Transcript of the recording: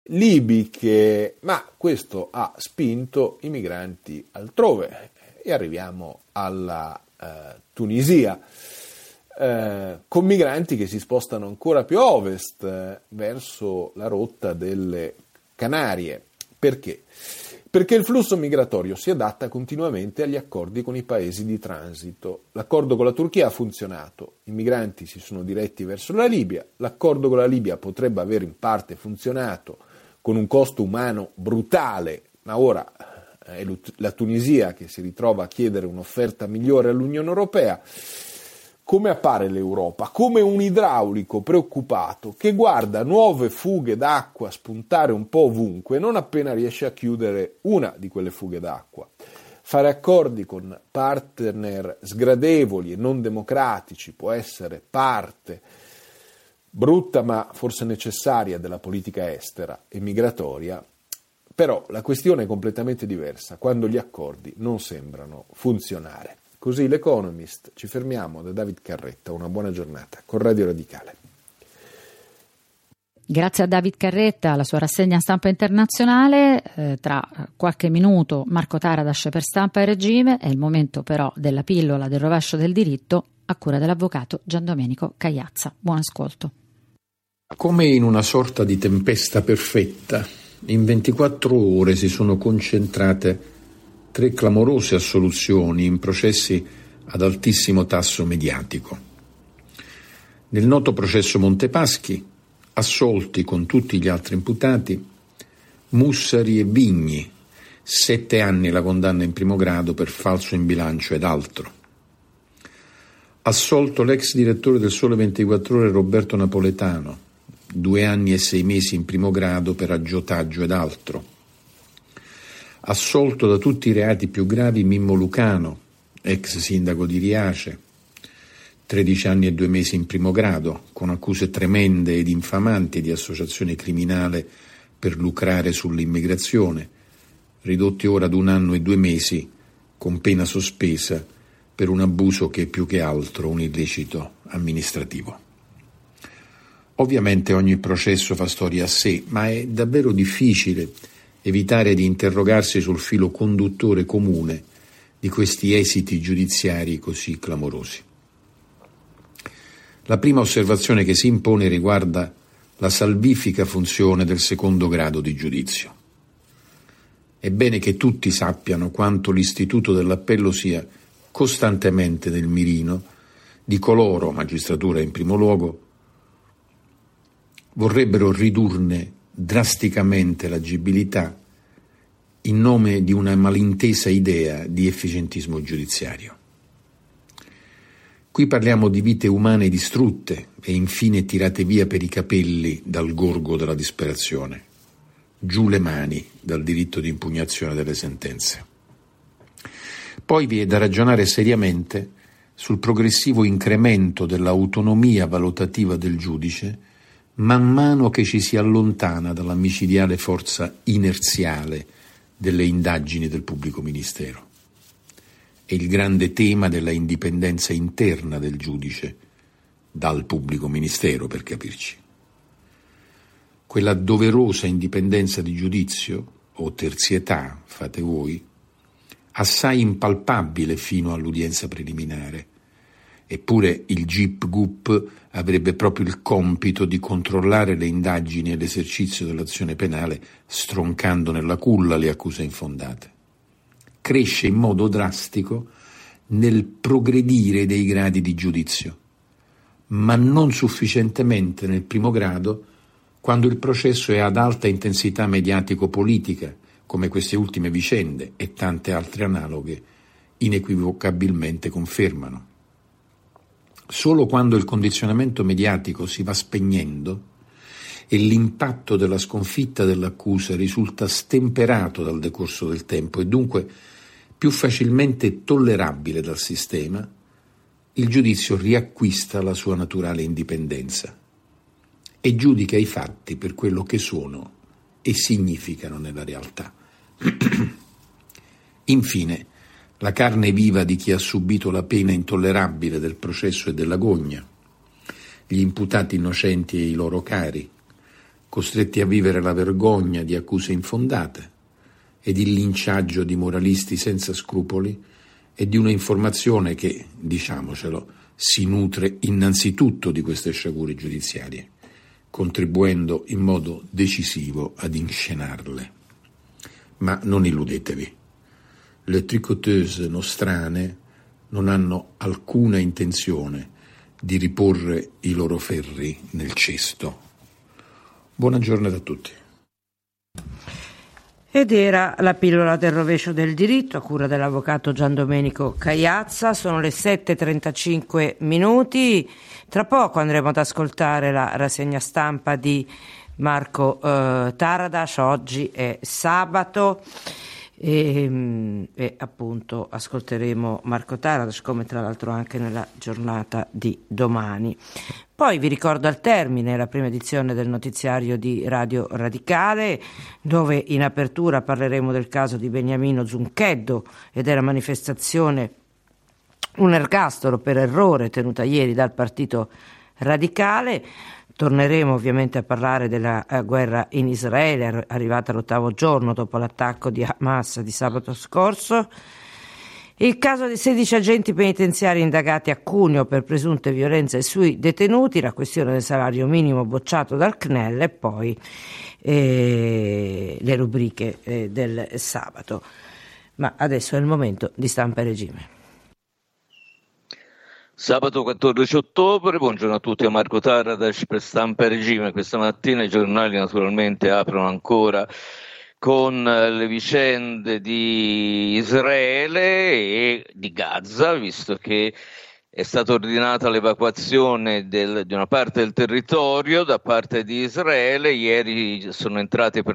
libiche, ma questo ha spinto i migranti altrove e arriviamo alla Tunisia, con migranti che si spostano ancora più a ovest verso la rotta delle Canarie. Perché? Perché il flusso migratorio si adatta continuamente agli accordi con i paesi di transito. L'accordo con la Turchia ha funzionato, i migranti si sono diretti verso la Libia, l'accordo con la Libia potrebbe aver in parte funzionato con un costo umano brutale, ma ora è la Tunisia che si ritrova a chiedere un'offerta migliore all'Unione Europea. Come appare l'Europa? Come un idraulico preoccupato che guarda nuove fughe d'acqua spuntare un po' ovunque, non appena riesce a chiudere una di quelle fughe d'acqua. Fare accordi con partner sgradevoli e non democratici può essere parte brutta ma forse necessaria della politica estera e migratoria, però la questione è completamente diversa quando gli accordi non sembrano funzionare. Così l'Economist, ci fermiamo da David Carretta, una buona giornata con Radio Radicale. Grazie a David Carretta, alla sua rassegna Stampa Internazionale. Tra qualche minuto Marco Taradas per Stampa e Regime, è il momento però della pillola del rovescio del diritto a cura dell'avvocato Giandomenico Cagliazza. Buon ascolto. Come in una sorta di tempesta perfetta, in 24 ore si sono concentrate 3 clamorose assoluzioni in processi ad altissimo tasso mediatico. Nel noto processo Montepaschi, assolti con tutti gli altri imputati, Mussari e Vigni, 7 anni la condanna in primo grado per falso in bilancio ed altro. Assolto l'ex direttore del Sole 24 Ore Roberto Napoletano, 2 anni e 6 mesi in primo grado per aggiotaggio ed altro. Assolto da tutti i reati più gravi Mimmo Lucano, ex sindaco di Riace, 13 anni e 2 mesi in primo grado, con accuse tremende ed infamanti di associazione criminale per lucrare sull'immigrazione, ridotti ora ad 1 anno e 2 mesi, con pena sospesa per un abuso che è più che altro un illecito amministrativo. Ovviamente ogni processo fa storia a sé, ma è davvero difficile evitare di interrogarsi sul filo conduttore comune di questi esiti giudiziari così clamorosi. La prima osservazione che si impone riguarda la salvifica funzione del secondo grado di giudizio. È bene che tutti sappiano quanto l'istituto dell'appello sia costantemente nel mirino di coloro, magistratura in primo luogo, vorrebbero ridurne drasticamente l'agibilità in nome di una malintesa idea di efficientismo giudiziario. Qui parliamo di vite umane distrutte e infine tirate via per i capelli dal gorgo della disperazione. Giù le mani dal diritto di impugnazione delle sentenze. Poi vi è da ragionare seriamente sul progressivo incremento dell'autonomia valutativa del giudice man mano che ci si allontana dalla micidiale forza inerziale delle indagini del pubblico ministero. È il grande tema della indipendenza interna del giudice dal pubblico ministero, per capirci. Quella doverosa indipendenza di giudizio, o terzietà, fate voi, assai impalpabile fino all'udienza preliminare. Eppure il GIP-GUP avrebbe proprio il compito di controllare le indagini e l'esercizio dell'azione penale, stroncando nella culla le accuse infondate. Cresce in modo drastico nel progredire dei gradi di giudizio, ma non sufficientemente nel primo grado quando il processo è ad alta intensità mediatico-politica, come queste ultime vicende e tante altre analoghe inequivocabilmente confermano. Solo quando il condizionamento mediatico si va spegnendo e l'impatto della sconfitta dell'accusa risulta stemperato dal decorso del tempo e dunque più facilmente tollerabile dal sistema, il giudizio riacquista la sua naturale indipendenza e giudica i fatti per quello che sono e significano nella realtà. Infine, la carne viva di chi ha subito la pena intollerabile del processo e dell'agonia, gli imputati innocenti e i loro cari, costretti a vivere la vergogna di accuse infondate ed il linciaggio di moralisti senza scrupoli e di una informazione che, diciamocelo, si nutre innanzitutto di queste sciagure giudiziarie, contribuendo in modo decisivo ad inscenarle. Ma non illudetevi, le tricoteuse nostrane non hanno alcuna intenzione di riporre i loro ferri nel cesto. Buona giornata a tutti. Ed era la pillola del rovescio del diritto a cura dell'avvocato Gian Domenico Cagliazza. Sono le 7:35 minuti. Tra poco andremo ad ascoltare la rassegna stampa di Marco Taradas. Oggi è sabato e appunto ascolteremo Marco Taradas, come tra l'altro anche nella giornata di domani. Poi vi ricordo al termine la prima edizione del notiziario di Radio Radicale, dove in apertura parleremo del caso di Beniamino Zuncheddo e della manifestazione Un ergastolo per errore tenuta ieri dal Partito Radicale. Torneremo ovviamente a parlare della guerra in Israele, arrivata all'8° giorno dopo l'attacco di Hamas di sabato scorso. Il caso dei 16 agenti penitenziari indagati a Cuneo per presunte violenze sui detenuti, la questione del salario minimo bocciato dal CNEL e poi le rubriche del sabato. Ma adesso è il momento di Stampa e Regime. Sabato 14 ottobre, buongiorno a tutti, a Marco Taradas per Stampa e Regime. Questa mattina i giornali naturalmente aprono ancora con le vicende di Israele e di Gaza, visto che è stata ordinata l'evacuazione di una parte del territorio da parte di Israele. Ieri sono entrate per